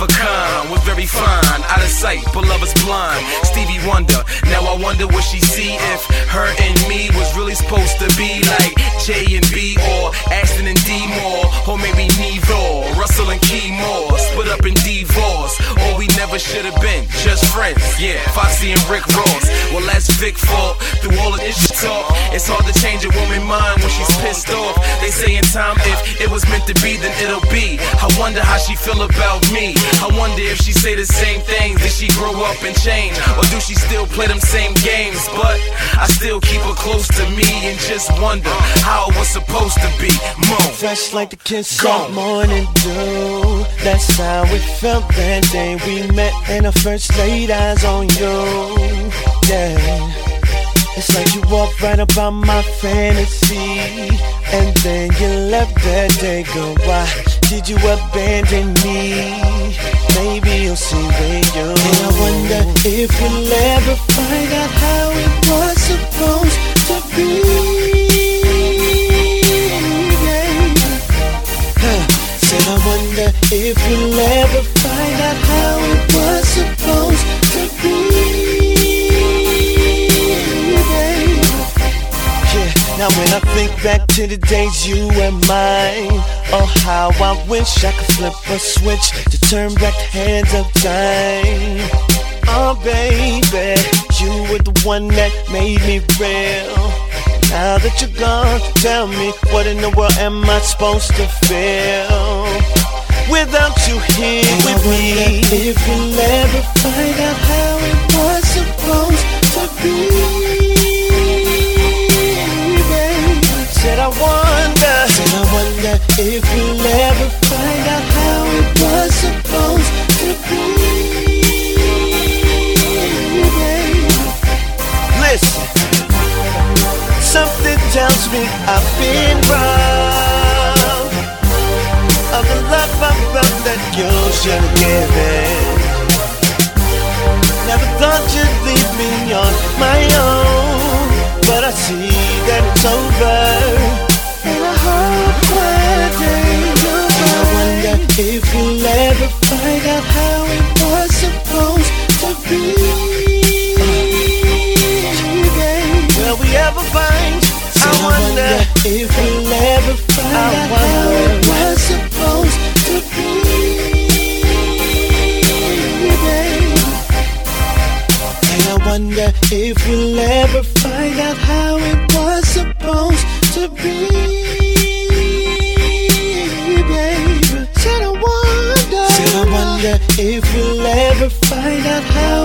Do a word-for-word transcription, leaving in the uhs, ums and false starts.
a kind, was very fine, out of sight, but love is blind. Stevie Wonder, now I wonder what she see if her and me was really supposed to be like J and B or Ashton and D Moore, or maybe Neville, Russell and Key Moore, split up and divorce, or we never should have been just friends. Yeah, Foxy and Rick Ross. Well, that's Vic fault. Through all of this talk, it's hard to change a woman's mind when she's pissed off. They say in time, if it was meant to be, then it'll be. I wonder how she feel about me. I wonder if she say the same things. Did she grow up and change, or do she still play them same games? But I still keep her close to me and just wonder how it was supposed to be. Mo, fresh like the kiss that morning dew. That's how it felt that day we met and I first laid eyes on you. Yeah, it's like you walked right about my fantasy, and then you left that day. Girl, why did you abandon me? Maybe you'll see when you. And I wonder if we'll ever find out how it was supposed to be. Yeah. Huh. Said I wonder if we'll ever find out how it was supposed to be. Now when I think back to the days you and mine, oh how I wish I could flip a switch to turn back the hands of time. Oh baby, you were the one that made me real. Now that you're gone, tell me, what in the world am I supposed to feel without you here and with me? If we'll ever find out how it was supposed to be. Said I wonder, said I wonder if we'll ever find out how it was supposed to be. Listen, something tells me I've been wrong. Of the love I felt that you should have given. Never thought you'd leave me on my own, but I see that it's over, and I hope one day you'll find. I wonder if we'll ever find out how it was supposed to be. Will we ever find? I wonder if we'll ever find out how it was supposed to be. And I wonder if we'll ever find out how it was supposed to be, baby. Said I wonder, said I wonder if we'll ever find out how